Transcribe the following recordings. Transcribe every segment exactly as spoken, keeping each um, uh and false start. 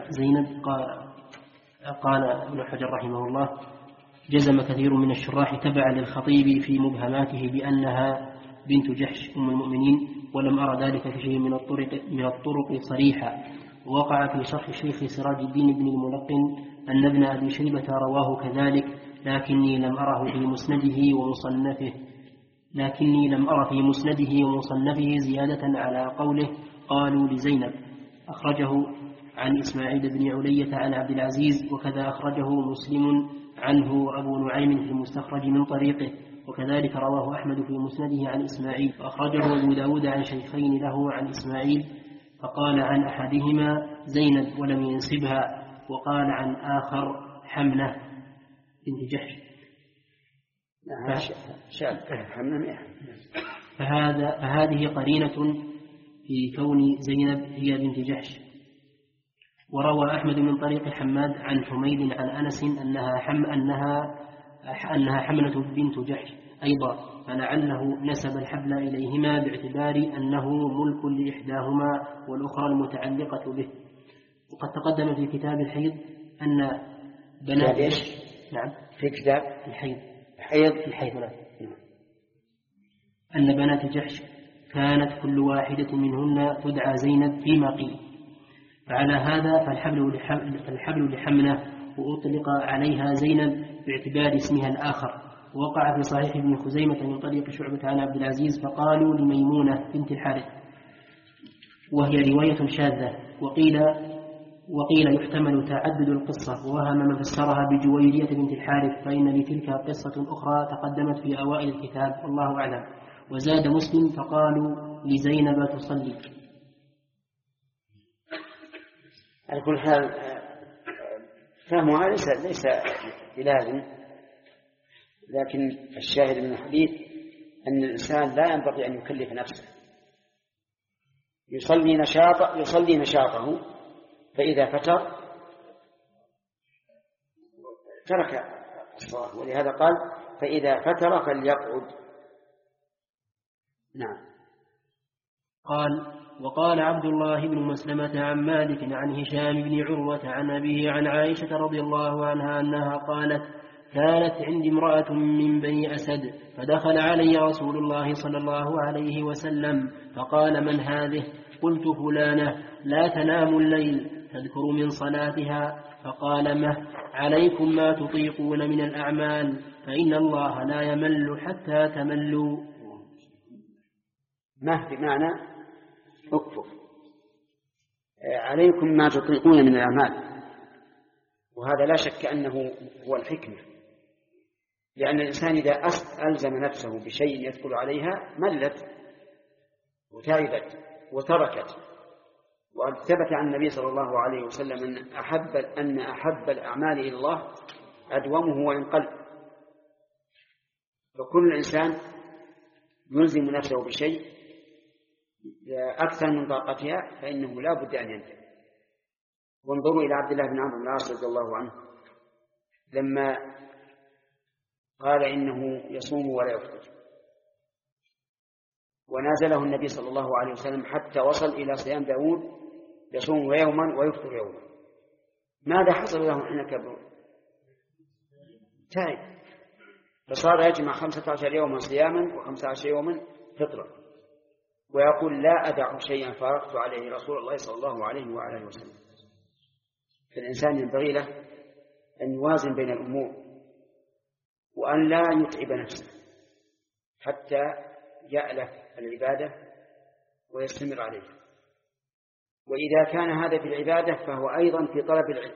زينب قال, قال ابن حجر رحمه الله: جزم كثير من الشراح تبعا للخطيب في مبهماته بأنها بنت جحش أم المؤمنين، ولم أرى ذلك في شيء من الطرق, من الطرق صريحا. وقع في شرح الشيخ سراج الدين بن الملقن أن ابن أبي شيبة رواه كذلك، لكني لم أره في مسنده ومصنفه لكني لم أر في مسنده ومصنفه زيادة على قوله قالوا لزينب. أخرجه عن إسماعيل بن علية عن عبد العزيز، وكذا أخرجه مسلم عنه أبو نعيم في المستخرج من طريقه، وكذلك رواه أحمد في مسنده عن إسماعيل، وأخرجه أبو داود عن شيخين له عن إسماعيل، فقال عن أحدهما زينب ولم ينسبها، وقال عن آخر حمنة بنت جحش. فهذا فهذه قرينة في كون زينب هي بنت جحش. وروى أحمد من طريق حماد عن حميد عن أنس أنها حم أنها أنها حملة بنت جحش أيضا، فلعله نسب الحبل إليهما باعتبار أنه ملك لإحداهما والأخرى المتعلقة به. وقد تقدم في كتاب الحيض أن بنات جحش نعم في كتاب الحيض الحيض الحيض نعم أن بنات جحش كانت كل واحدة منهن تدعى زينب فيما قيل. فعلى هذا فالحبل فالحبل لحمنة، وأطلق عليها زينب باعتبار اسمها الآخر. وقع في صحيح ابن خزيمة من طريق شعبة عن عبد العزيز فقالوا لميمونة بنت الحارث، وهي رواية شاذة. وقيل وقيل يحتمل تعدد القصة، ووهم من فسرها بجويرية بنت الحارث، فإن لتلك قصة أخرى تقدمت في أوائل الكتاب والله أعلم. وزاد مسلم فقالوا لزينب تصلي. على كل حال فهمها ليس ليس بلازم، لكن الشاهد من الحديث أن الإنسان لا ينبغي أن يكلف نفسه، يصلي نشاط يصلي نشاطه، فإذا فتر ترك الصلاة، ولهذا قال فإذا فتر فليقعد. نعم. قال: وقال عبد الله بن مسلمة عن مالك عن هشام بن عروة عن أبيه عن عائشة رضي الله عنها أنها قالت: كانت عندي امرأة من بني أسد، فدخل علي رسول الله صلى الله عليه وسلم فقال: من هذه؟ قلت: فلانة لا تنام الليل تذكر من صلاتها. فقال: مه عليكم ما تطيقون من الأعمال، فإن الله لا يمل حتى تملوا. مه بمعنى اكفر، عليكم ما تطيقون من الأعمال، وهذا لا شك أنه هو الحكمة، لأن الإنسان إذا ألزم نفسه بشيء يدخل عليها ملت وتعبت وتركت. وثبت عن النبي صلى الله عليه وسلم أن أحب, أن أحب الأعمال إلى الله أدومه وإن قل. فكل إنسان يلزم نفسه بشيء أكثر من طاقتها فإنه لا بد أن ينتهي. وانظروا إلى عبد الله بن عمرو بن العاص رضي الله عنه لما قال إنه يصوم ولا يفطر، ونازله النبي صلى الله عليه وسلم حتى وصل إلى صيام داود يصوم يوما ويفطر يوما. ماذا حصل له حين كبر؟ تعب، فصار يجمع خمسة عشر يوما صياما وخمسة عشر يوما فطرا، ويقول: لا أدع شيئا فارقت عليه رسول الله صلى الله عليه وعلى وسلم. فالإنسان ينبغي له أن يوازن بين الأمور، وأن لا يتعب نفسه حتى يألف العبادة ويستمر عليها. وإذا كان هذا في العبادة فهو أيضا في طلب العلم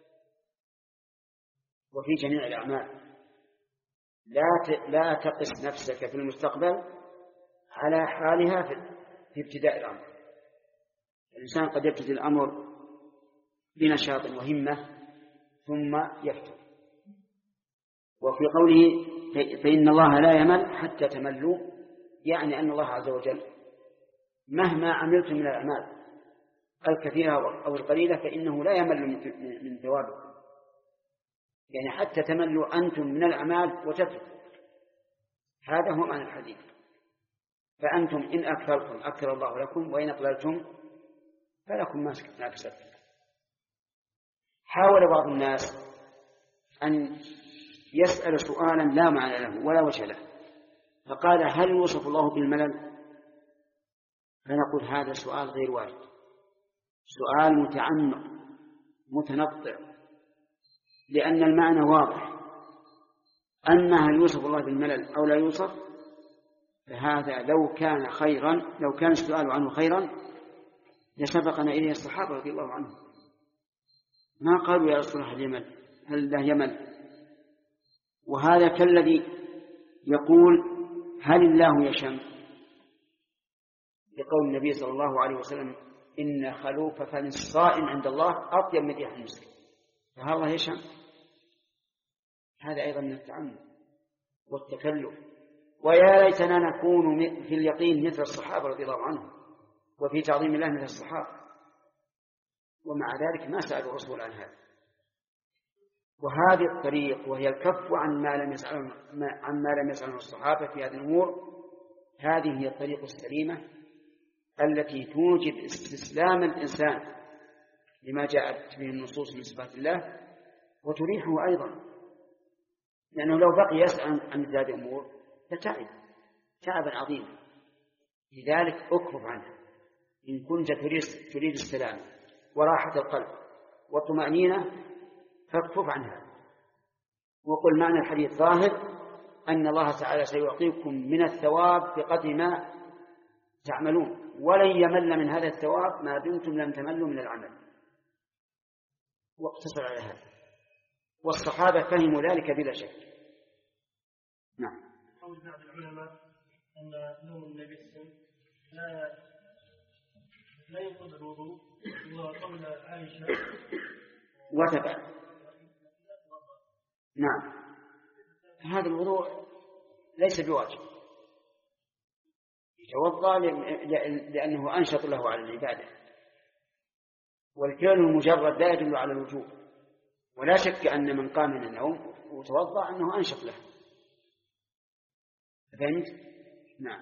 وفي جميع الأعمال. لا لا تقس نفسك في المستقبل على حالها في ابتداء الأمر. الإنسان قد يبتدي الأمر بنشاط وهمة ثم يفتر. وفي قوله فإن الله لا يمل حتى تملوا، يعني أن الله عز وجل مهما عملتم من الأعمال الكثيرة أو القليلة فإنه لا يمل من ثوابكم، يعني حتى تملوا أنتم من الأعمال وتتركوا. هذا هو معنى الحديث. فأنتم إن أكثرتم أكثر الله لكم، وإن أقللتم فلكم ما كسبتم. حاول بعض الناس أن يسأل سؤالا لا معنى له ولا وجه له، فقال هل يوصف الله بالملل؟ فنقول هذا سؤال غير وارد، سؤال متعمق متنطع، لأن المعنى واضح. أما هل يوصف الله بالملل أو لا يوصف، فهذا لو كان خيرا، لو كان السؤال عنه خيرا لسبقنا إليه الصحابة رضي الله عنهم، ما قالوا يا رسول الله هل يمل، هل لا يمل. وهذا كالذي يقول هل الله يشم، لقول النبي صلى الله عليه وسلم إن خلوف فم الصائم عند الله أطيب من ريح المسك، فهل الله يشم؟ هذا أيضا من التعمد والتكلف. ويا ليتنا نكون في اليقين مثل الصحابة رضي الله عنهم، وفي تعظيم الله مثل الصحابة، ومع ذلك ما سألوا الرسول عن هذا. وهذه الطريق، وهي الكف عن ما لم يسأله عن ما لم يسأله الصحابة في هذه الأمور، هذه هي الطريق السليمة التي توجب استسلام الإنسان لما جاءت به النصوص من صفات الله، وتريحه أيضا، لأنه لو بقي يسأل عن هذه الأمور لتعب تعبا عظيما. لذلك أكفف عنها إن كنت تريد السلام وراحة القلب والطمأنينة، فاكفف عنها وقل معنى الحديث ظاهر أن الله تعالى سيعطيكم من الثواب بقدر ما تعملون، ولن يمل من هذا الثواب ما دمتم لم تملوا من العمل. واقتصر على هذا، والصحابة فهموا ذلك بلا شك. نعم. قول بعض العلماء أن نوم النبي السن لا لا ينقض الوضوء، وقول عائشة وتبع. نعم، هذا الوضوء ليس بواجب، يتوضأ لأنه أنشط له على العبادة، والفعل المجرد لا يدل على الوجوب، ولا شك أن من قام من النوم وتوضأ أنه أنشط له. فهمت؟ نعم.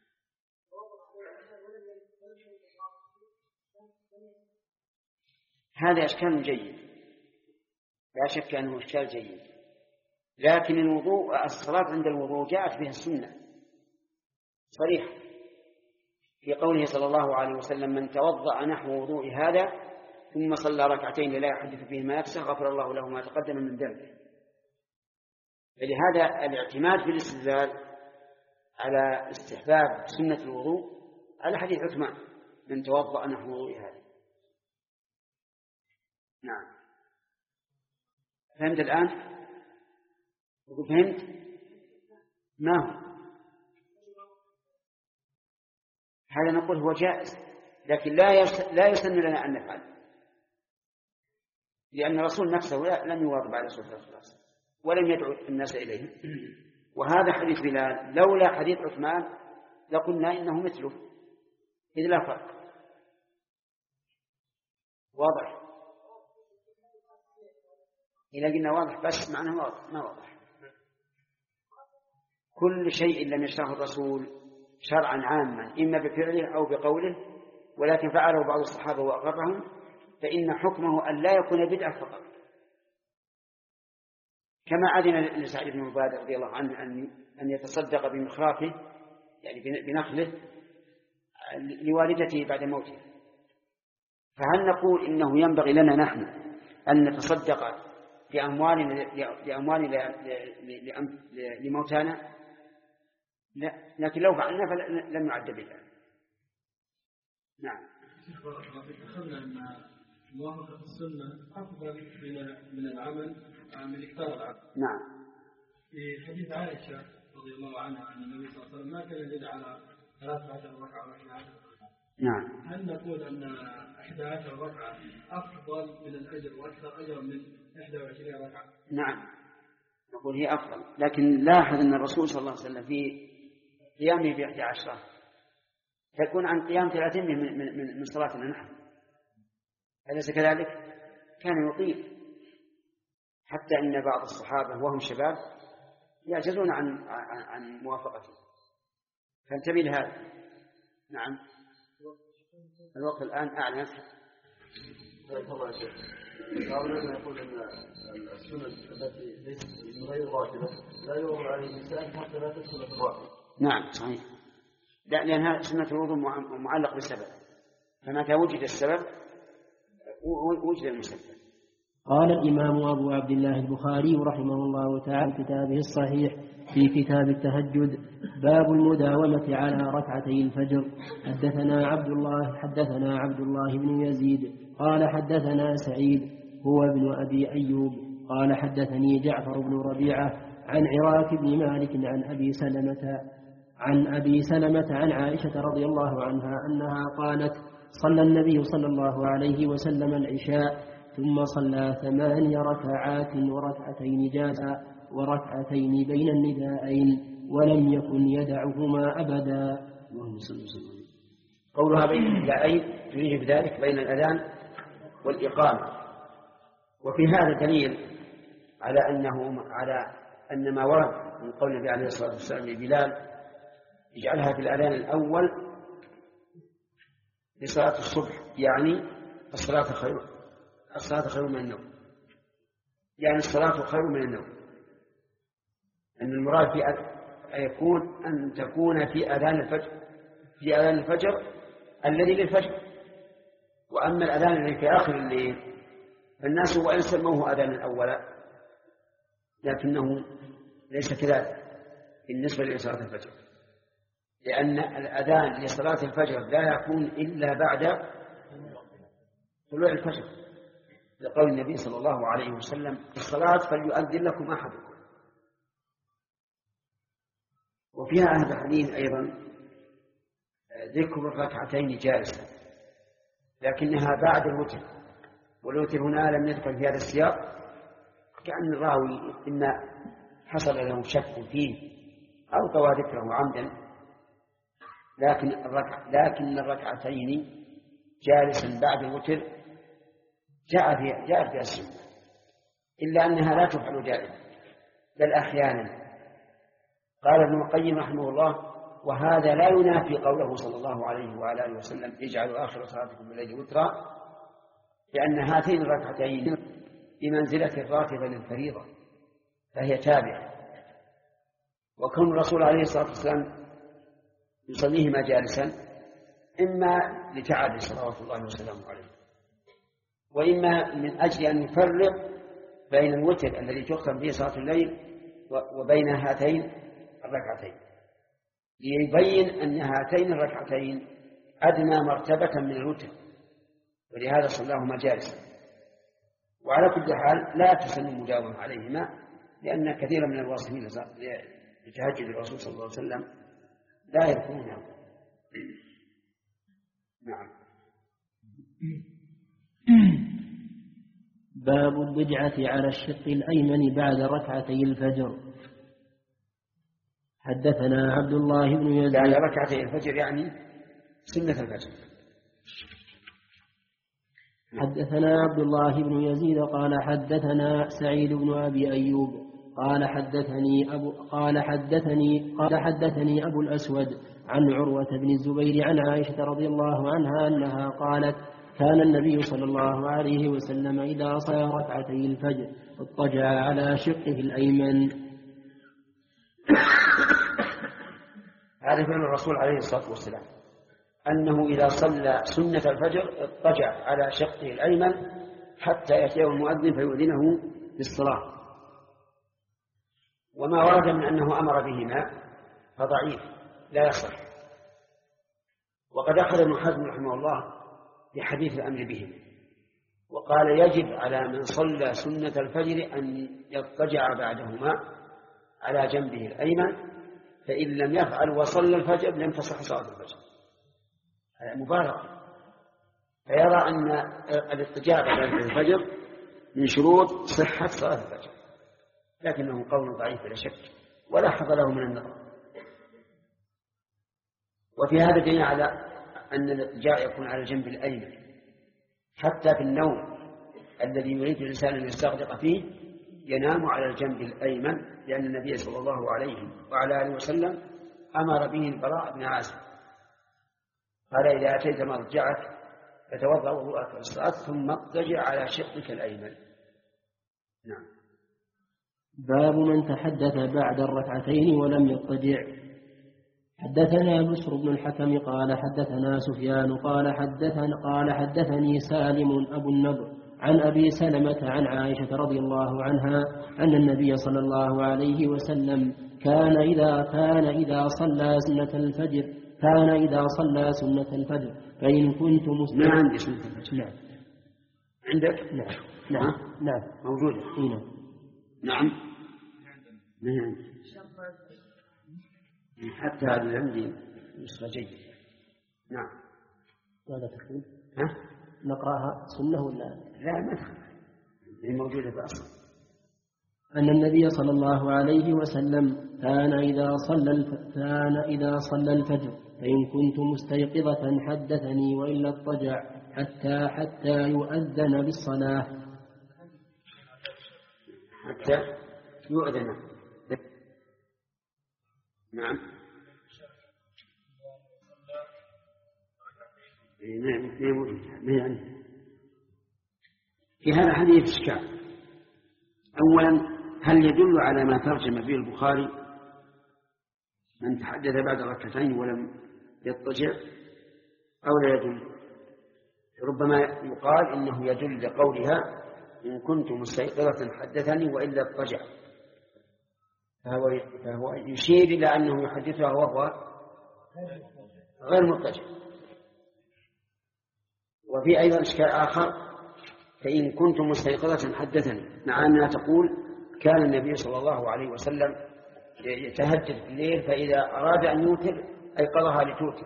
هذا إشكال جيد، لا شك أنه إشكال جيد، لكن الوضوء، الصلاة عند الوضوء جاءت بها السنة صريحة في قوله صلى الله عليه وسلم من توضأ نحو وضوء هذا ثم صلى ركعتين لا يحدث فيهما نفسه غفر الله له ما تقدم من ذنبه. فلهذا الاعتماد في الاستدلال على استحباب سنة الوضوء على حديث عثمان من توضأ نحو وضوء هذا. نعم. فهمت الآن؟ فهمت؟ ما هو؟ هذا نقول هو جائز، لكن لا لا يسن لنا أن نفعل، لأن الرسول نفسه لم يواظب على سنة الخلاص ولم يدعو الناس إليه. وهذا حديث بلال لولا حديث عثمان لقلنا إنه مثله، إذ لا فرق. واضح؟ إذا قلنا واضح بس معناه واضح ما واضح. كل شيء لم يشرعه الرسول شرعا عاما إما بفعله أو بقوله، ولكن فعله بعض الصحابة وأقرهم، فإن حكمه أن لا يكون بدعة فقط. كما أذن لسعد بن عبادة رضي الله عنه أن يتصدق بمخرافه يعني بنخله لوالدته بعد موته، فهل نقول إنه ينبغي لنا نحن أن نتصدق بأموالنا لأموالنا لموتانا؟ لا، لكن لو فعلنا فلم يعد بدعة. نعم. أخذنا أن موافقة السنة أفضل من العمل من إكثار العمل. نعم. في حديث عائشة رضي الله عنها عن النبي صلى الله عليه وسلم ما كان يزيد على ثلاث عشرة ركعة وإحدى عشرة ركعة. نعم. هل نقول أن إحدى عشرة ركعة أفضل من الأجر وأكثر أجرا من إحدى وعشرين ركعة؟ نعم، نقول هي أفضل، لكن لاحظ أن الرسول صلى الله عليه وسلم في قيامه بإحدى عشرة تكون عن قيام ثلاثين من, من, من صلاتنا نحن، أليس كذلك؟ كان يطيل حتى إن بعض الصحابة وهم شباب يعجزون عن, عن, عن موافقته، فانتبه لهذا. نعم. الوقت الآن أعلن. هؤلاء يقول ان السنن التي ليست غير راتبه لا يؤمر عليه الانسان حتى لا تدخل في الراتب. نعم صحيح. لا، لأنها سنة الوضوء معلق بالسبب، فمتى وجد السبب وجد المسبب. قال الإمام أبو عبد الله البخاري رحمه الله تعالى في كتابه الصحيح في كتاب التهجد باب المداومة على ركعتي الفجر. حدثنا عبد الله حدثنا عبد الله بن يزيد قال حدثنا سعيد هو ابن أبي أيوب قال حدثني جعفر بن ربيعة عن عراك بن مالك عن أبي سلمة عن أبي سلمة عن عائشة رضي الله عنها أنها قالت صلى النبي صلى الله عليه وسلم العشاء ثم صلى ثماني ركعات وركعتين جالسا وركعتين بين النداءين ولم يكن يدعهما أبدا. قولها بين النداءين تريد بذلك بين الأذان والإقامة. وفي هذا دليل على أنه على أن ما ورد من قول النبي عليه الصلاة والسلام لبلال يجعلها في الأذان الأول لصلاة الصبح، يعني الصلاة خير الصلاة خير من النوم، يعني الصلاة خير من النوم. أن المراد في يكون أن تكون في أذان الفجر في أذان الفجر الذي للفجر. وأما الأذان الذي في آخر الليل فالناس وإن سموه أذانا أولا لكنه ليس كذلك بالنسبة لصلاة الفجر، لأن الأذان لصلاة الفجر لا يكون إلا بعد طلوع الفجر، لقول النبي صلى الله عليه وسلم الصلاة فليؤذن لكم أحدكم. وفيها هذا الحديث أيضا ذكر الركعتين جالسة، لكنها بعد الوتر، والوتر هنا لم يذكر في هذا السياق، كأن الراوي إما حصل له شك فيه أو طوى ذكره عمدا، لكن الركع لكن الركعتين جالسا بعد الوتر جاء في جاء في السنة، إلا أنها لا تفعل دائما بل أحيانا. قال ابن القيم رحمه الله: وهذا لا ينافي قوله صلى الله عليه وعلى آله وسلم: اجعلوا آخر صلاتكم بالليل وترا، لأن هاتين الركعتين بمنزلة الراتبة للفريضة فهي تابعة. وكون الرسول عليه الصلاة والسلام يصليهما جالسا إما لتعب صلوات الله وسلامه عليه، وإما من أجل أن يفرق بين الوتر الذي تختم به صلاة الليل وبين هاتين الركعتين، ليبين أن هاتين الركعتين أدنى مرتبة من الوتر، ولهذا صلاهما جالسا. وعلى كل حال لا تسن المداومة عليهما، لأن كثيرا من الواصفين لتهجد الرسول صلى الله عليه وسلم لا يذكرونه. نعم. باب الضجعة على الشق الأيمن بعد ركعتي الفجر. حدثنا عبد الله بن يزيد بعد ركعتي الفجر يعني سنة الفجر. حدثنا عبد الله بن يزيد قال حدثنا سعيد بن أبي أيوب قال حدثني أبو قال حدثني قال حدثني أبو الأسود عن عروة بن الزبير عن عائشة رضي الله عنها أنها قالت: كان النبي صلى الله عليه وسلم إذا صلى ركعتي الفجر اضطجع على شقه الأيمن. هذا فعل الرسول عليه الصلاة والسلام، أنه إذا صلى سنة الفجر اضطجع على شقه الأيمن حتى يأتيه المؤذن فيؤذنه بالصلاة. وما ورد من أنه أمر بهما فضعيف لا يصح. وقد أخذ ابن حزم رحمه الله بحديث الأمر بهما، وقال: يجب على من صلى سنة الفجر أن يضطجع بعدهما على جنبه الأيمن، فإن لم يفعل وصلى الفجر لم تصح صلاة الفجر. هذا مبالغة. فيرى أن الاضطجاع بعد الفجر من شروط صحة صلاة الفجر، لكنه قول ضعيف بلا شك ولا حظ له من النظر. وفي هذا دليل على أن الاضطجاع يكون على الجنب الأيمن حتى في النوم الذي يريد الإنسان أن يستغرق فيه ينام على الجنب الأيمن، لأن النبي صلى الله عليه وعلى آله وسلم أمر به البراء بن عازب قال: إذا أتيت مضجعك فتوضأ وضوءك للصلاة ثم اضطجع على شقك الأيمن. نعم. باب من تحدث بعد الركعتين ولم يضطجع. حدثنا بشر بن الحكم قال حدثنا سفيان قال حدثنا قال حدثني سالم أبو النضر عن أبي سلمة عن عائشة رضي الله عنها أن النبي صلى الله عليه وسلم كان إذا كان إذا صلى سنة الفجر كان إذا صلى سنة الفجر فإن كنت مسلما. ما عندي سنة الفجر. نعم. عندك؟ نعم. نعم. نعم. موجودة. هنا. نعم. ما عندي. حتى هذا عندي نسخة جيدة. نعم. ماذا تقول؟ ها؟ نقرأها سنة ولا؟ لا ما تخاف. هي موجودة بأصل. أن النبي صلى الله عليه وسلم كان إذا صلى كان إذا صلى الفجر فإن كنت مستيقظة حدثني وإلا اضطجع حتى حتى يؤذن بالصلاة. حتى يؤذن. نعم. في هذا الحديث إشكال. أولا هل يدل على ما ترجم به البخاري من تحدث بعد ركعتين ولم يضطجع أو لا يدل؟ ربما يقال إنه يدل لقولها إن كنت مستيقظة حدثني وإلا اضطجع، فهو, فهو يشير إلى أنه يحدثها وهو غير مضطجع. وفي أيضا إشكال آخر فإن كنت مستيقظة حدثني، مع أنها تقول كان النبي صلى الله عليه وسلم يتهجد الليل فإذا أراد أن يوتر أيقظها لتوتر،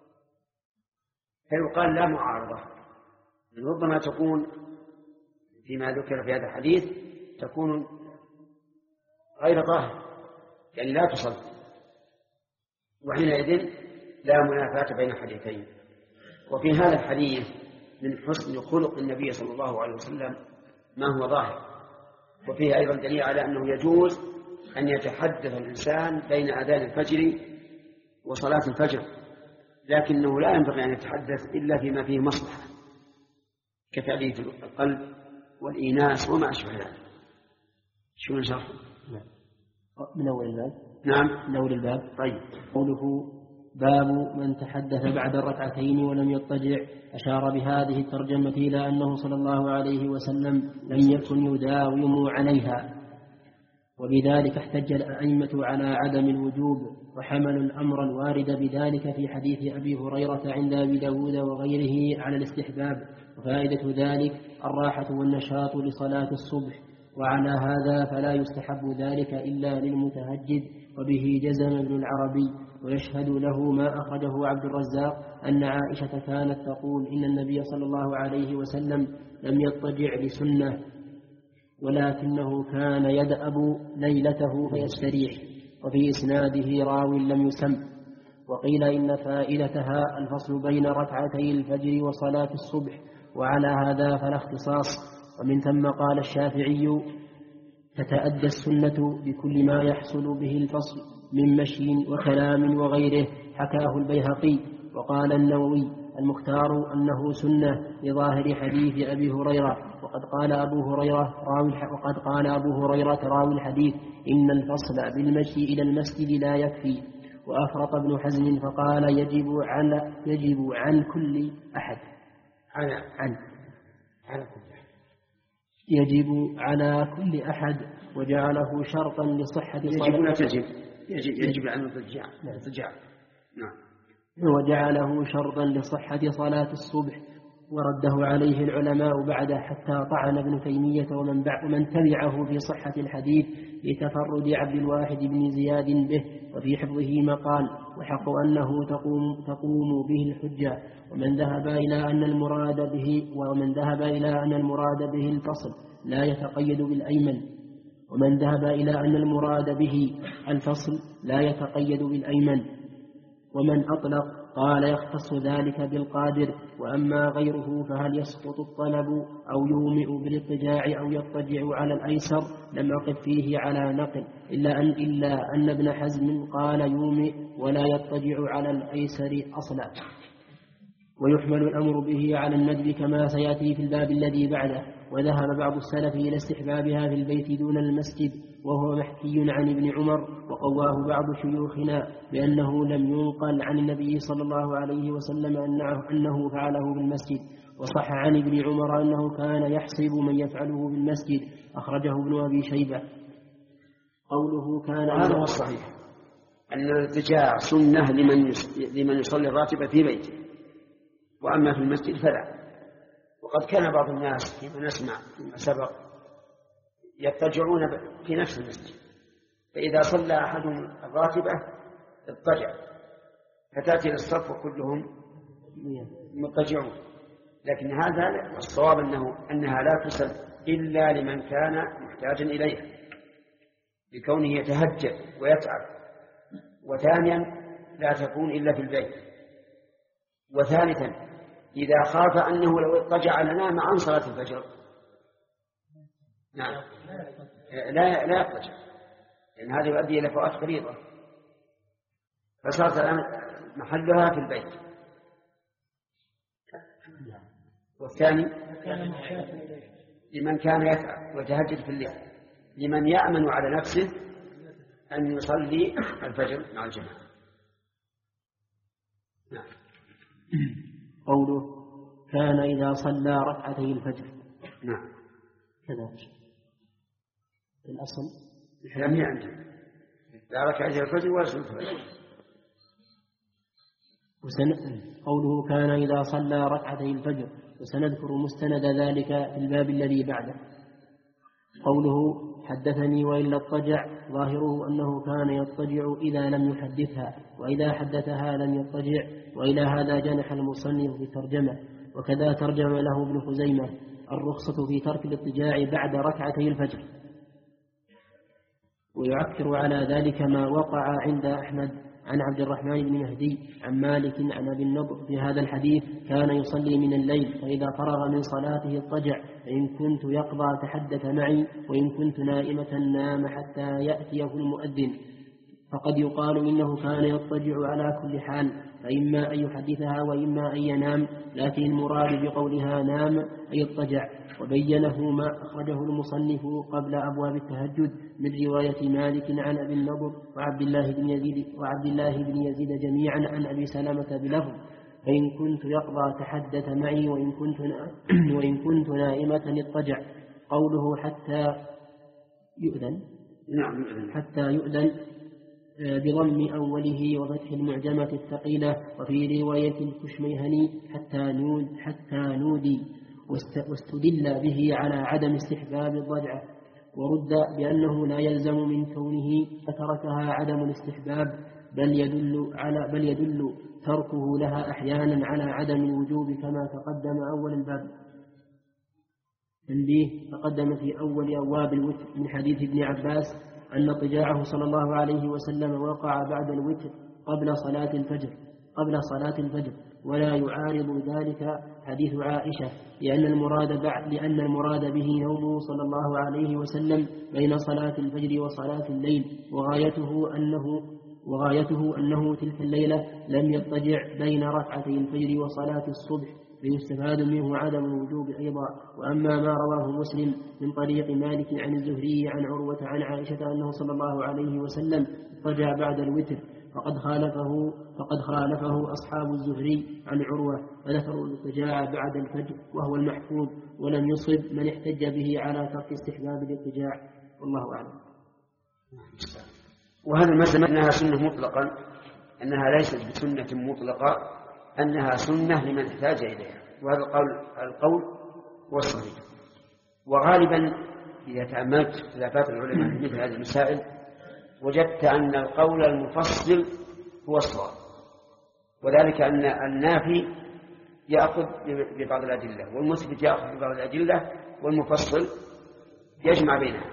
فيقال لا معارضة. ربما تكون فيما ذكر في هذا الحديث تكون غير ظاهر، يعني لا تصل، وحينئذ لا منافاة بين الحديثين. وفي هذا الحديث من حسن خلق النبي صلى الله عليه وسلم ما هو ظاهر، وفيه أيضا دليل على أنه يجوز أن يتحدث الإنسان بين أذان الفجر وصلاة الفجر، لكنه لا ينبغي أن يتحدث إلا فيما فيه مصلحة كتأليف القلب والإيناس وما أشبه ذلك. شو نشرح؟ من أول الباب. نعم من أول الباب. طيب. قوله باب من تحدث بعد الركعتين ولم يضطجع، أشار بهذه الترجمة إلى أنه صلى الله عليه وسلم لم يكن يداوم عليها، وبذلك احتج الأئمة على عدم الوجوب، وحملوا الأمر الوارد بذلك في حديث أبي هريرة عند أبي داود وغيره على الاستحباب، وفائدة ذلك الراحة والنشاط لصلاة الصبح، وعلى هذا فلا يستحب ذلك إلا للمتهجد. وبه جزم ابن العربي، ويشهد له ما أخرجه عبد الرزاق أن عائشة كانت تقول إن النبي صلى الله عليه وسلم لم يضطجع لسنة، ولكنه كان يدأب ليلته فيستريح. وفي إسناده راو لم يسم. وقيل إن فائدتها الفصل بين ركعتي الفجر وصلاة الصبح، وعلى هذا فلا اختصاص. ومن ثم قال الشافعي تتأدى السنة بكل ما يحصل به الفصل من مشي وكلام وغيره، حكاه البيهقي. وقال النووي المختار أنه سنة لظاهر حديث أبي هريرة. وقد قال أبو هريرة راوي وقد قال أبو هريرة راوي الحديث إن الفصل بالمشي إلى المسجد لا يكفي. وأفرط ابن حزم فقال يجب على يجب عن كل أحد على عن على كل أحد يجب على كل أحد، وجعله شرطا لصحة يجب لا تجب يجب, يجب عن الضجاع. نعم. وجعله شرطا لصحة صلاة الصبح، ورده عليه العلماء بعد حتى طعن ابن تيمية ومن, ومن تبعه في صحة الحديث لتفرد عبد الواحد بن زياد به، وفي حفظه مقال، وحق أنه تقوم, تقوم به الحجة. ومن ذهب إلى أن المراد به ومن ذهب إلى أن المراد به الفصل لا يتقيد بالأيمن ومن ذهب إلى أن المراد به الفصل لا يتقيد بالأيمن ومن أطلق قال يختص ذلك بالقادر. وأما غيره فهل يسقط الطلب أو يومئ بالاضطجاع أو يضطجع على الأيسر لم أقف فيه على نقل، إلا أن, إلا أن ابن حزم قال يومئ ولا يضطجع على الأيسر أصلا. ويحمل الأمر به على الندب كما سيأتي في الباب الذي بعده. وذهب بعض السلف إلى استحبابها في البيت دون المسجد، وهو محكي عن ابن عمر، وقواه بعض شيوخنا بأنه لم ينقل عن النبي صلى الله عليه وسلم أنه فعله بالمسجد. وصح عن ابن عمر أنه كان يحسب من يفعله بالمسجد، أخرجه ابن أبي شيبة. قوله كان هذا هو الصحيح، أن الارتجاع سنة لمن لمن يصلي الراتبة في بيته، وأما في المسجد فلا. وقد كان بعض الناس فيما نسمع فيما سبق يضطجعون في نفس المسجد، فإذا صلى أحدهم الراتبة اضطجع، فتأتي للصف وكلهم مضطجعون. لكن هذا الصواب أنه أنها لا تسل إلا لمن كان محتاجا إليها لكونه يتهجد ويتعب. وثانيا لا تكون إلا في البيت. وثالثا إذا خاف أنه لو اضطجع لنام عن صلاة الفجر نعم لا لا يضطجع، لأن هذا يؤدي إلى فوات فريضة، فصارت الآن محلها في البيت. والثاني لمن كان يتعب ويتهجد في الليل، لمن يأمن على نفسه أن يصلي الفجر مع الجماعة. نعم. قوله كان إذا صلى ركعتي الفجر. نعم كذلك الأصل لم يعند لا ركعتي الفجر ولا سنة الفجر. قوله كان إذا صلى ركعتي الفجر، وسنذكر مستند ذلك في الباب الذي بعده. قوله حدثني وإلا اضطجع، ظاهره أنه كان يضطجع إذا لم يحدثها، وإذا حدثها لم يضطجع، وإلى هذا جنح المصنف في ترجمة. وكذا ترجم له ابن خزيمة الرخصة في ترك الاضطجاع بعد ركعتي الفجر. ويعكر على ذلك ما وقع عند أحمد عن عبد الرحمن بن مهدي عن مالك عن أبي النضر في هذا الحديث: كان يصلي من الليل فإذا فرغ من صلاته اضطجع، فإن كنت يقضى تحدث معي، وإن كنت نائمة نام حتى يأتيه المؤذن. فقد يقال إنه كان يضطجع على كل حال، فإما أن يحدثها وإما أن ينام، لكن المراد بقولها نام أي اضطجع. وبينه ما أخرجه المصنف قبل أبواب التهجد من رواية مالك عن أبي النضر وعبد الله بن يزيد وعبد الله بن يزيد جميعا عن أبي سلمة بلفظ: فإن كنت يقضى تحدث معي، وإن كنت وإن كنت نائمة اضطجع. قوله حتى يؤذن حتى يؤذن بضم أوله وفتح المعجمة الثقيلة. وفي رواية الكشميهني حتى نود حتى نودي، واستدل به على عدم استحباب الضجعة، ورد بأنه لا يلزم من كونه فتركها عدم الاستحباب، بل يدل على بل يدل تركه لها أحيانا على عدم الوجوب، كما تقدم أول الباب. تنبيه: تقدم في أول أبواب الوتر من حديث ابن عباس أن اضطجاعه صلى الله عليه وسلم وقع بعد الوتر قبل صلاة الفجر قبل صلاة الفجر ولا يعارض ذلك حديث عائشة، لأن المراد بعد لأن المراد به نومه صلى الله عليه وسلم بين صلاة الفجر وصلاة الليل، وغايته أنه وغايته أنه تلك الليلة لم يضطجع بين ركعتي الفجر وصلاة الصبح، فيستفاد منه عدم الوجوب أيضا. وأما ما رواه مسلم من طريق مالك عن الزهري عن عروة عن عائشة أنه صلى الله عليه وسلم اضطجع بعد الوتر، فقد خالفه فقد خالفه أصحاب الزهري عن عروة، فذكروا الاضطجاع بعد الفجر وهو المحفوظ، ولم يصب من احتج به على ترك استحباب الاضطجاع، والله أعلم. وهذا المسألة أنها سنة مطلقا، أنها ليست بسنة مطلقة، أنها سنة لمن احتاج إليها، وهذا القول القول هو الصحيح. وغالبا إذا تأملت خلافات العلماء في مثل هذه المسائل وجدت أن القول المفصل هو الصواب، وذلك أن النافي يأخذ ببعض الأدلة، والمثبت يأخذ ببعض الأدلة، والمفصل يجمع بينها.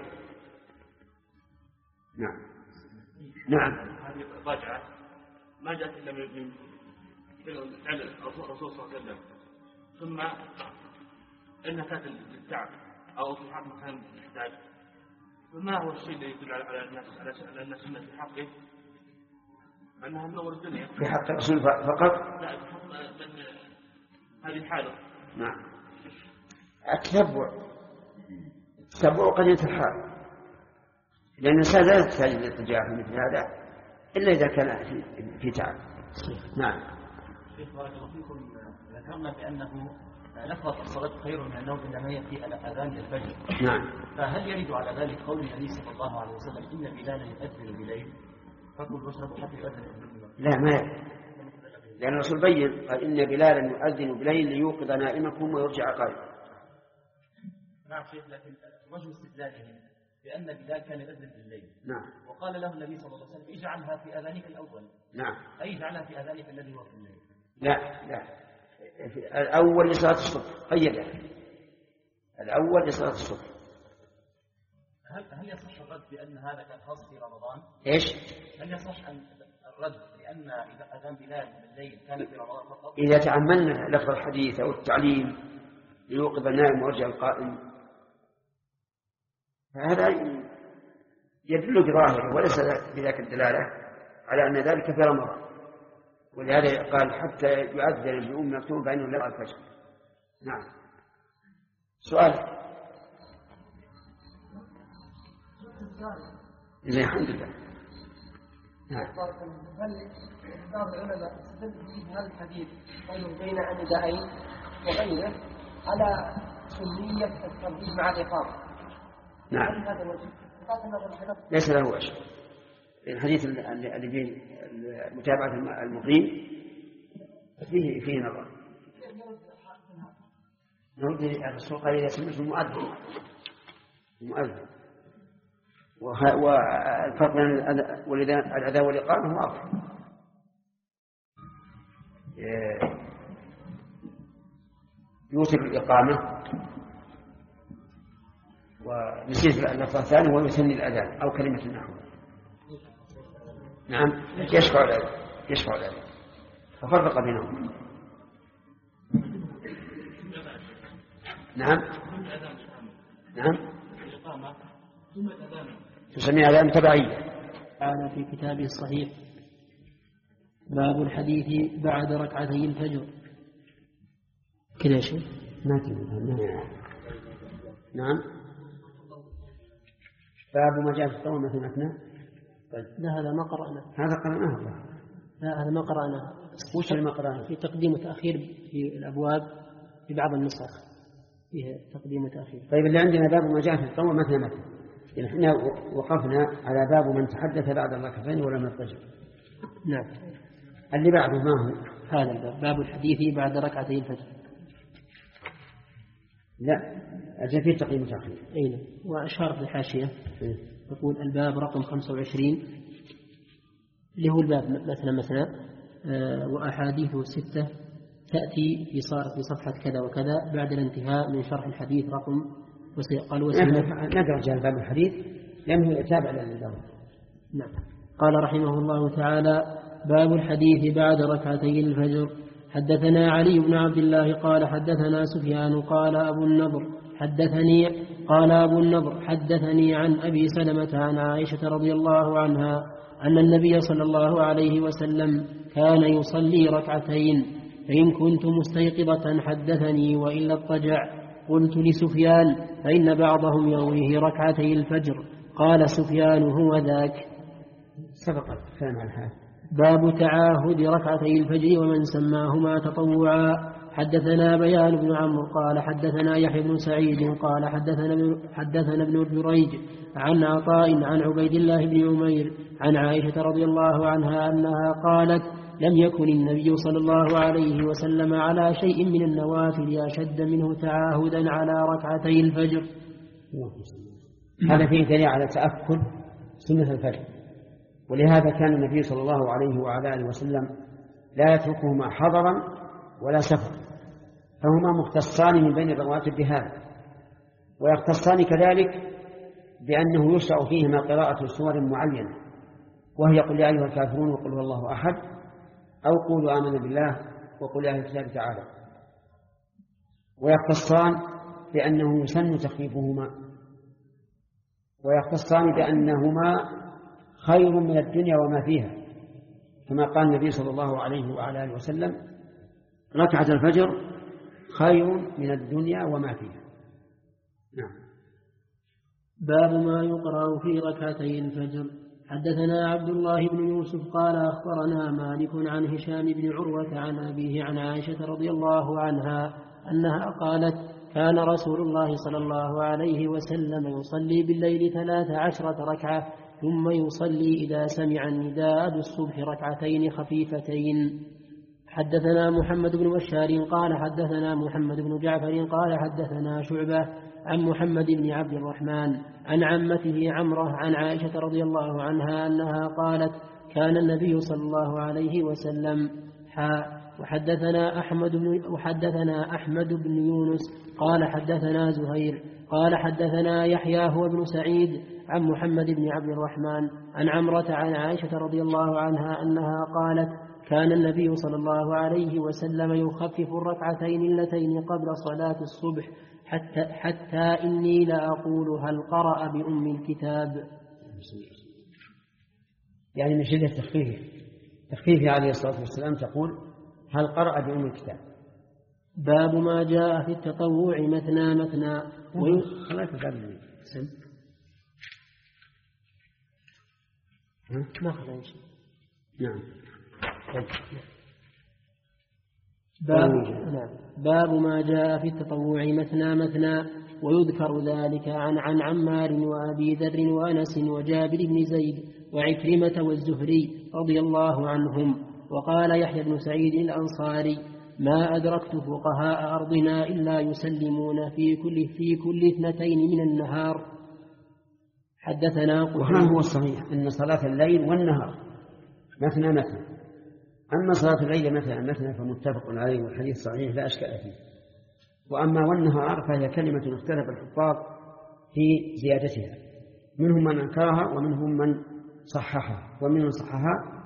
نعم نعم. هذه الرجعة ما جاءت إلا من فعل الرسول صلى الله عليه وسلم، ثم إنها كانت للتعب أو في حق مكان يحتاج، فما هو الشيء الذي يدل على الناس على أن السنة في حقه أنها منور الدنيا في حق الرسول فقط؟ لا، في حق من هذه حالة. نعم. التتبع التتبع قضية الحال، لأن الإنسان لا يحتاج للاتجاه في مثل هذا إلا إذا كان في, في تعب. نعم. شيخ بارك الله فيكم، ذكرنا بأنه لفظة الصلاة خير من النوم إنما يأتي على أذان الفجر. نعم. فهل يرد على ذلك قول النبي صلى الله عليه وسلم إن بلالا يؤذن بليل فكل واشربوا حتى يؤذن؟ لا، ما يرد، لأن الرسول بين قال إن بلالا يؤذن بليل ليوقظ نائمكم ويرجع قائما. نعم شيخ، لكن وجه استدلاله بأن بلال كان يؤذن بالليل. نعم. وقال له النبي صلى الله عليه وسلم اجعلها في أذانك الأول. نعم. أي اجعلها في أذانك الذي هو في الليل. لا لا، الأول لصلاة الصبح قيدها، الأول لصلاة الصبح. هل هل يصح الرد بأن هذا كان خاص في رمضان؟ إيش؟ هل يصح أن الرد بأن إذا أذان بلال بالليل كان في رمضان فقط؟ إذا تأملنا لفظ الحديث أو التعليم ليوقظ النائم ويرجع القائم، هذا يدل بظاهره وليس بذاك الدلالة على أن ذلك في رمضان، ولهذا قال حتى يؤذن ابن أم مكتوم بأنه لا الفجر. نعم. سؤال؟ إذا الحمد لله. نعم. هل بعض العلماء استدل به هذا الحديث قول بين النداءين وغيره على سنية الترديد مع الإقامة؟ نعم. هذا الوجه ليس له وجه. الحديث اللي فيه متابعة المقيم فيه فيه نظر. نرد الرسول قال إذا سمعت المؤذن المؤذن والفرق بين الأذان والإقامة هو واضح. يوتر الإقامة ونسيت اللفظ الثاني ويثني الأذان أو كلمة النحو. نعم. يشفع الأذان يشفع الأذان ففرق بينهم. نعم. نعم. تسميها أذان تبعية. قال في كتابه الصحيح باب الحديث بعد ركعتي الفجر كذا شيء ما تنفع. نعم. باب ما جاء في الصوم مثل مثنى. لا هذا ما قرأنا. هذا قرأناه. لا هذا ما قرأنا. وش اللي ما قرأناه؟ في تقديم وتأخير في الأبواب في بعض النسخ فيها تقديم وتأخير. طيب اللي عندنا باب ما جاء في الصوم مثل مثنى، يعني احنا وقفنا على باب من تحدث بعد الركعتين ولم يضطجع. نعم. اللي بعده ما هو؟ هذا الباب باب الحديث بعد ركعتي الفجر. لا أجل فيه تقديم وتأخير. أين وأشار في الحاشية يقول الباب رقم خمسة وعشرين اللي هو الباب مثلا مثلا آه وأحاديثه ستة تأتي في في صفحة كذا وكذا بعد الانتهاء من شرح الحديث رقم قال نقرأ جاء باب الحديث لأنه يتابع للدور. نعم. قال رحمه الله تعالى باب الحديث بعد ركعتي الفجر. حدثنا علي بن عبد الله قال حدثنا سفيان قال أبو النضر حدثني قال أبو النضر حدثني عن أبي سلمة عن عائشة رضي الله عنها أن النبي صلى الله عليه وسلم كان يصلي ركعتين فإن كنت مستيقظة حدثني وإلا اضطجع. قلت لسفيان فإن بعضهم يرويه ركعتي الفجر. قال سفيان هو ذاك. سبق الكلام عن هذا. باب تعاهد ركعتي الفجر ومن سماهما تطوعا. حدثنا بيان بن عمرو قال حدثنا يحيى بن سعيد قال حدثنا حدثنا ابن جريج عن عطاء عن عبيد الله بن عمير عن عائشة رضي الله عنها أنها قالت لم يكن النبي صلى الله عليه وسلم على شيء من النوافل أشد منه تعاهدا على ركعتي الفجر. هذا فيه دليل على تأكد سنة الفجر، ولهذا كان النبي صلى الله عليه وعلى آله وسلم لا يتركهما حضرا ولا سفرا، فهما مختصان من بين الرواتب بهذا، ويختصان كذلك بأنه يشرع فيهما قراءة سور معينة، وهي قل يا أيها الكافرون وقل هو الله أحد، أو قولوا آمنا بالله وقل يا أهل الكتاب تعالى. ويختصان بأنه يسن تخفيفهما، ويختصان بأنهما خير من الدنيا وما فيها، كما قال النبي صلى الله عليه وعلى آله وسلم ركعة الفجر خير من الدنيا وما فيها. نعم. باب ما يقرأ في ركعتي الفجر. حدثنا عبد الله بن يوسف قال أخبرنا مالك عن هشام بن عروة عن أبيه عن عائشة رضي الله عنها أنها قالت كان رسول الله صلى الله عليه وسلم يصلي بالليل ثلاث عشرة ركعة ثم يصلي إذا سمع النداء بالصبح ركعتين خفيفتين. حدثنا محمد بن بشار قال حدثنا محمد بن جعفر قال حدثنا شعبة عن محمد بن عبد الرحمن عن عمته عمرة عن عائشة رضي الله عنها أنها قالت كان النبي صلى الله عليه وسلم حا وحدثنا أحمد بن وحدثنا أحمد بن يونس قال حدثنا زهير قال حدثنا يحيى هو بن سعيد عن محمد بن عبد الرحمن عن عمرة عن عائشة رضي الله عنها أنها قالت كان النبي صلى الله عليه وسلم يخفف الركعتين اللتين قبل صلاة الصبح حتى, حتى إني لأقول هل قرأ بأم الكتاب. يعني من شدة تخفيفه تخفيفه عليه الصلاة والسلام تقول هل قرأ بأم الكتاب. باب ما جاء في التطوع مثنى مثنى خلاص قبل سم ما خلنا شيء. نعم. باب, نعم. باب ما جاء في التطوع مثنى مثنى ويذكر ذلك عن عن عمار وأبي ذر وأنس وجابر بن زيد وعكرمة والزهري رضي الله عنهم. وقال يحيى بن سعيد الأنصاري ما أدركت فقهاء أرضنا إلا يسلمون في كل في كل اثنتين من النهار. حدثنا وهذا هو الصحيح أن صلاة الليل والنهار مثنى مثنى. أما صلاة الليل مثلا مثلا فمتفق عليه والحديث صحيح لا أشكال فيه. وأما والنهار فهي كلمة اختلف الحفاظ في زيادتها، منهم من أنكرها ومنهم من صححها، ومن صححها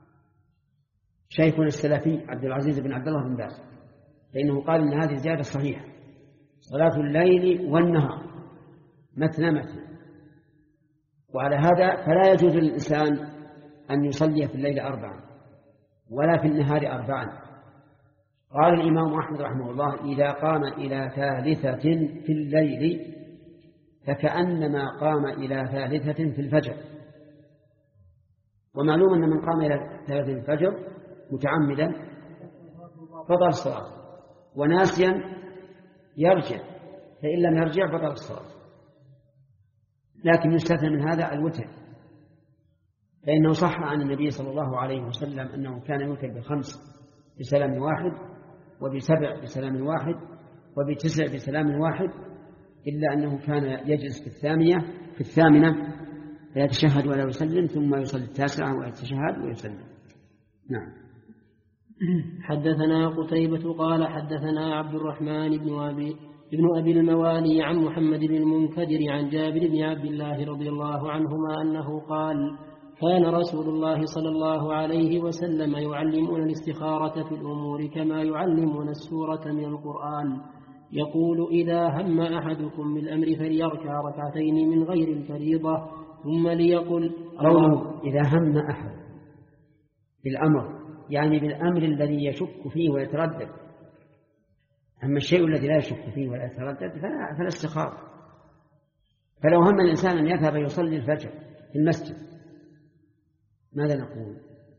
شيخنا السلفي عبد العزيز بن عبد الله بن باز، لأنه قال إن هذه زيادة صحيحة صلاة الليل والنهار مثنى مثنى. وعلى هذا فلا يجوز للإنسان أن يصلي في الليل أربعا ولا في النهار أربعا. قال الإمام أحمد رحمه الله إذا قام إلى ثالثة في الليل فكأنما قام إلى ثالثة في الفجر. ومعلوم أن من قام إلى ثالثة في الفجر متعمدا بطل الصلاة، وناسيا يرجع، فإن لم يرجع بطل الصلاة. لكن يستثنى من هذا الوتر، فإنه صح عن النبي صلى الله عليه وسلم أنه كان يوتر بخمس بسلام واحد، وبسبع بسلام واحد، وبتسع بسلام واحد، إلا أنه كان يجلس في الثامنة في الثامنة فيتشهد ولا يسلم، ثم يصلي التاسعة ويتشهد ويسلم. نعم. حدثنا قتيبة قال حدثنا عبد الرحمن بن أبي ابن أبي الموالي عن محمد بن المنكدر عن جابر بن عبد الله رضي الله عنهما أنه قال كان رسول الله صلى الله عليه وسلم يعلمنا الاستخارة في الأمور كما يعلمنا السورة من القرآن، يقول إذا هم أحدكم بالأمر فليركع ركعتين من غير الفريضة ثم ليقل قوله إذا هم أحد بالأمر يعني بالأمر الذي يشك فيه ويتردد. أما الشيء الذي لا يشك فيه ولا يتردد فلا, فلا استخارة. فلو هم الإنسان أن يذهب يصلي الفجر في المسجد ماذا نقول؟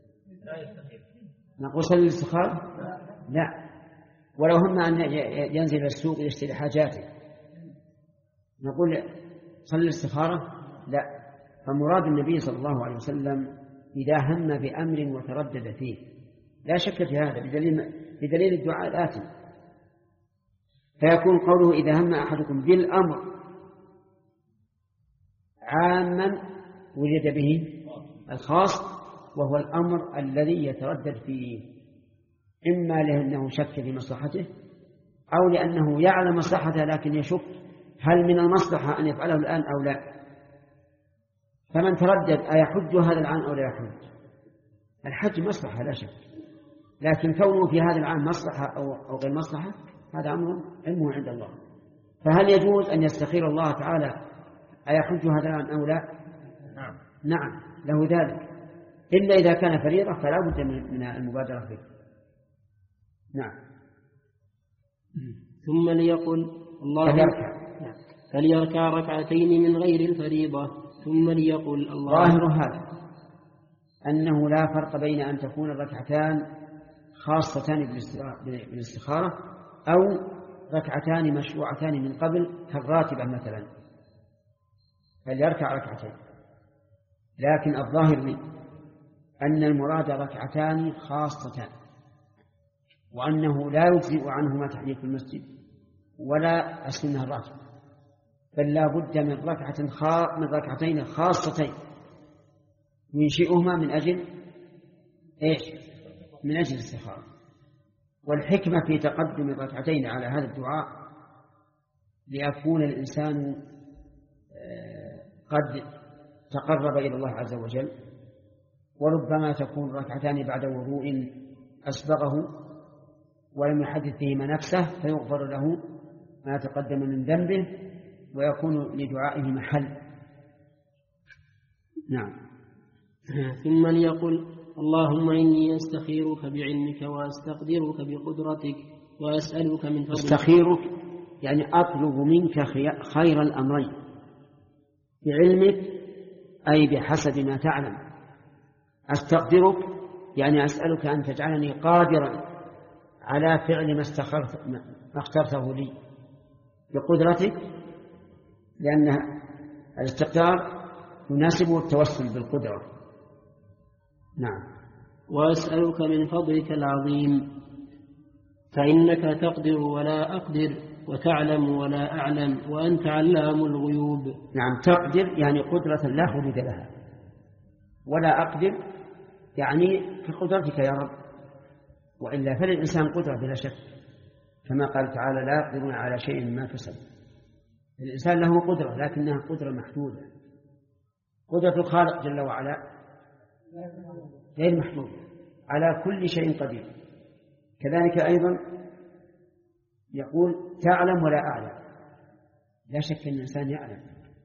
نقول صلي الاستخارة؟ لا. ولو هم أن ينزل السوق يشتري حاجاته نقول صلي الاستخارة؟ لا. فمراد النبي صلى الله عليه وسلم إذا هم بأمر وتردد فيه، لا شك في هذا بدليل, بدليل الدعاء الآتي. فيكون قوله إذا هم أحدكم بالأمر عاما ولد به الخاص، وهو الأمر الذي يتردد فيه، إما لأنه شك في مصلحته أو لأنه يعلم مصلحته لكن يشك هل من المصلحة أن يفعله الآن أو لا. فمن تردد أيحج هذا العام أو لا يحج؟ الحج مصلحة لا شك، لكن كونه في هذا العام مصلحة أو غير مصلحة هذا أمر علمه عند الله. فهل يجوز أن يستخير الله تعالى أيحج هذا العام أو لا؟ نعم نعم له ذلك، إلا إذا كان فريضة فلا بد من المبادرة به. نعم. ثم ليقل الله فليركع فليركع ركعتين من غير الفريضة ثم ليقل الله. ظاهر هذا أنه لا فرق بين أن تكون الركعتان خاصتان بالاستخارة أو ركعتان مشروعتان من قبل كالراتبة مثلا، فليركع ركعتين. لكن الظاهر لي أن المراد ركعتان خاصتان، وأنه لا يجزئ عنهما تحية المسجد ولا السنة الراتبة، بل لا بد من ركعة خا... من ركعتين خاصتين ينشئهما من أجل إيش؟ من أجل الاستخارة. والحكمة في تقدم الركعتين على هذا الدعاء ليكون الإنسان قد تقرب إلى الله عز وجل، وربما تكون ركعتان بعد وضوء أسبغه ولم يحدث فيهما نفسه فيغفر له ما تقدم من ذنبه ويكون لدعائه محل. نعم. ثم ليقل اللهم إني أستخيرك بعلمك وأستقدرك بقدرتك وأسألك من فضلك. أستخيرك يعني أطلب منك خير الأمرين، بعلمك أي بحسب ما تعلم. أستقدرك يعني أسألك أن تجعلني قادرا على فعل ما استخرت ما اخترته لي بقدرتك، لأن الاستقدار يناسبه التوسل بالقدرة. نعم. وأسألك من فضلك العظيم فإنك تقدر ولا أقدر وتعلم ولا أعلم وأنت علام الغيوب. نعم، تقدر يعني قدرة لا حدود لها، ولا أقدر يعني كقدرتك يا رب، وإلا فللإنسان قدرة بلا شك، كما قال تعالى لا يقدرون على شيء ما كسب. الإنسان له قدرة لكنها قدرة محدودة. قدرة الخالق جل وعلا غير محدودة، على كل شيء قدير. كذلك أيضا يقول تعلم ولا أعلم، لا شك أن الإنسان يعلم.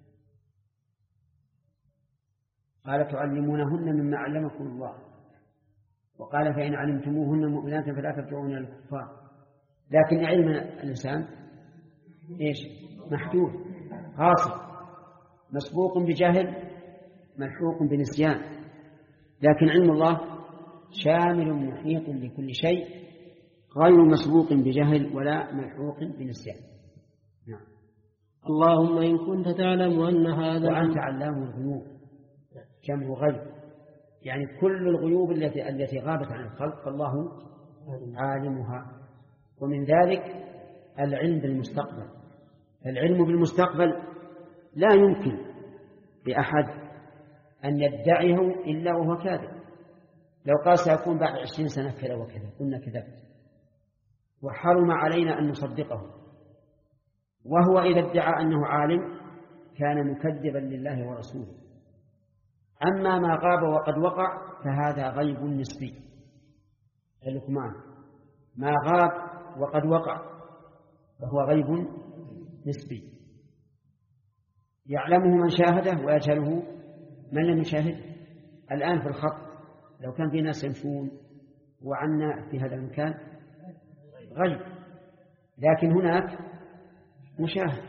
قال تعلمونهن مما علمكم الله، وقال فإن علمتموهن مؤمنات فلا ترجعون إلى الكفار. لكن علم الإنسان إيش؟ محدود قاصر، مسبوق بجهل ملحوق بنسيان. لكن علم الله شامل محيط لكل شيء، غير مسبوق بجهل ولا ملحوق بنسيان. نعم. اللهم إن كنت تعلم أن هذا وأنت علام الغيوب، جمع غيب يعني كل الغيوب التي التي غابت عن الخلق الله عالمها. ومن ذلك العلم بالمستقبل. العلم بالمستقبل لا يمكن لأحد أن يدعيه إلا وهو كاذب. لو قال سيكون بعد عشرين سنة كذا وكذا قلنا كذبت، وحرم علينا أن نصدقه. وهو إذا ادعى أنه عالم كان مكذبا لله ورسوله. أما ما غاب وقد وقع فهذا غيب نسبي. اللقمان ما غاب وقد وقع فهو غيب نسبي، يعلمه من شاهده ويجهله من لم يشاهده. الآن في الخط لو كان في ناس يمشون وعنا في هذا المكان غيب، لكن هناك مشاهد.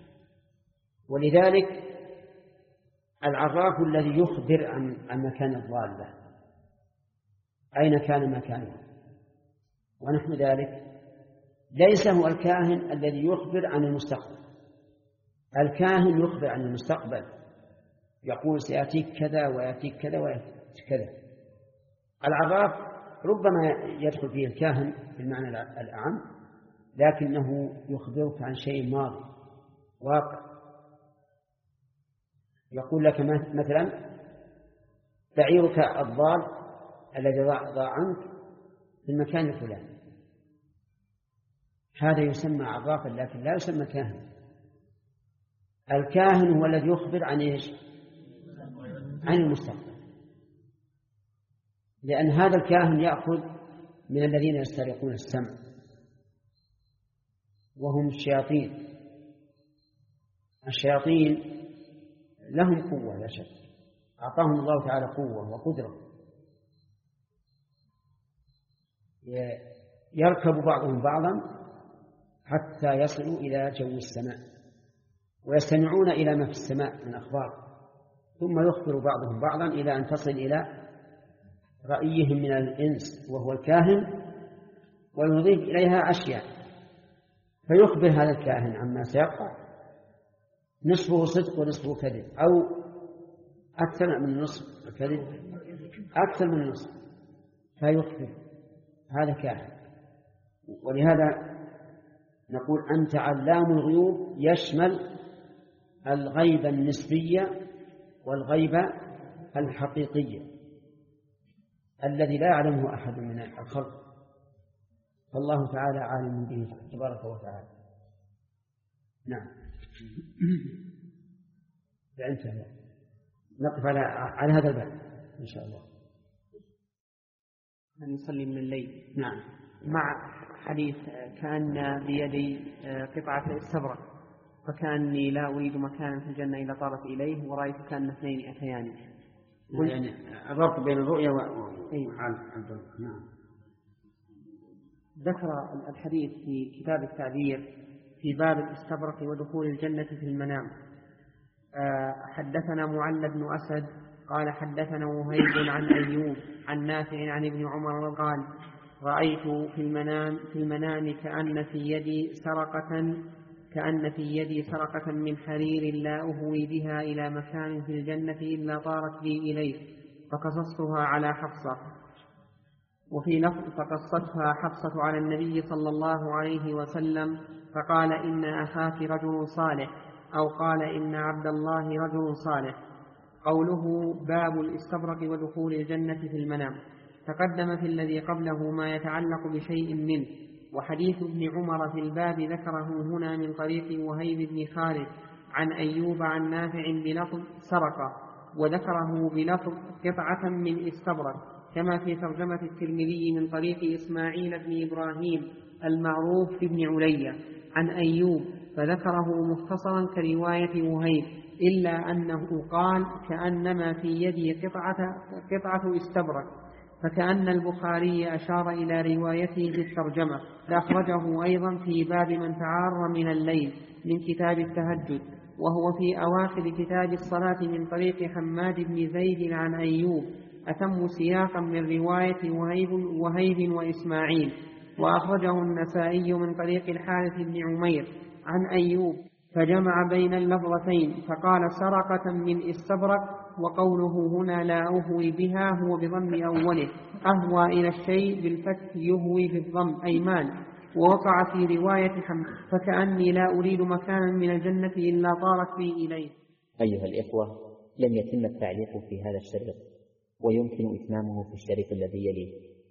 ولذلك العراف الذي يخبر عن عن مكان الضالة أين كان مكانه ونحن ذلك، ليس هو الكاهن الذي يخبر عن المستقبل. الكاهن يخبر عن المستقبل، يقول سيأتيك كذا ويأتيك كذا ويأتيك كذا. العراف ربما يدخل فيه الكاهن بالمعنى الأعم، لكنه يخبرك عن شيء ماضي واقع. يقول لك مثلا بعيرك الضال الذي ضاع عنك في المكان الفلاني، هذا يسمى عرافا لكن لا يسمى كاهن. الكاهن هو الذي يخبر عن ايش؟ عن المستقبل، لأن هذا الكاهن يأخذ من الذين يسترقون السمع وهم الشياطين. الشياطين لهم قوة لا شك، أعطاهم الله تعالى قوة وقدرة، يركب بعضهم بعضا حتى يصلوا إلى جو السماء ويستمعون إلى ما في السماء من أخبار، ثم يخبر بعضهم بعضا إلى أن تصل إلى رأيهم من الإنس وهو الكاهن، ويضيف إليها أشياء، فيخبر هذا الكاهن عما سيقع نصفه صدق ونصفه كذب، أو أكثر من نصف كذب، أكثر من نصف، فيخبر هذا كاهن. ولهذا نقول أنت علام الغيوب يشمل الغيبة النسبية والغيبة الحقيقية الذي لا يعلمه أحد من الخلق، فالله تعالى عالم به تبارك وتعالى. نعم. فأنت نقف على على هذا الباب إن شاء الله. أن يصلي من الليل. نعم. مع حديث كأن بيدي قطعة استبرق، فكأني لا أريد مكانا في الجنة إلا طارت إليه، ورأيت كأن اثنين أتياني. يعني الربط بين الرؤيا وحال البرق. نعم. ذكر الحديث في كتاب التعبير في باب الاستبرق ودخول الجنة في المنام. حدثنا معل بن أسد قال حدثنا وهيب عن أيوب عن نافع عن ابن عمر قال رأيت في المنام في المنام كأن في يدي سرقة كأن في يدي سرقة من حرير لا أهوي بها إلى مكان في الجنة إلا طارت بي إليه، فقصصتها على حفصة. وفي لفظ فقصتها حفصة على النبي صلى الله عليه وسلم فقال إن أخاك رجل صالح، أو قال إن عبد الله رجل صالح. قوله باب الاستبرق ودخول الجنة في المنام تقدم في الذي قبله ما يتعلق بشيء منه، وحديث ابن عمر في الباب ذكره هنا من طريق وهيب بن خالد عن أيوب عن نافع بلفظ سرقة، وذكره بلفظ قطعة من استبرق، كما في ترجمة الترمذي من طريق إسماعيل بن إبراهيم المعروف بن عليا عن أيوب، فذكره مختصرا كرواية وهيب، إلا أنه قال كأنما في يدي قطعة, قطعة استبرق، فكأن البخاري أشار إلى روايته في الترجمة، فأخرجه أيضا في باب من تعار من الليل من كتاب التهجد، وهو في أواخر كتاب الصلاة من طريق حماد بن زيد عن أيوب، أتم سياقا من رواية وهيب, وهيب وإسماعيل. وأخرجه النسائي من طريق الحارث بن عمير عن أيوب، فجمع بين اللفظتين فقال سرقة من استبرق، وقوله هنا لا أهوي بها هو بضم أوله، أهوى إلى الشيء بالفتح يهوي بالضم أي مال. ووقع في رواية حمد فكأني لا أريد مكانا من الجنة إلا طارت بي إليه. أيها الإخوة، لم يتم التعليق في هذا الشريط، ويمكن إتمامه في الشريط الذي يليه.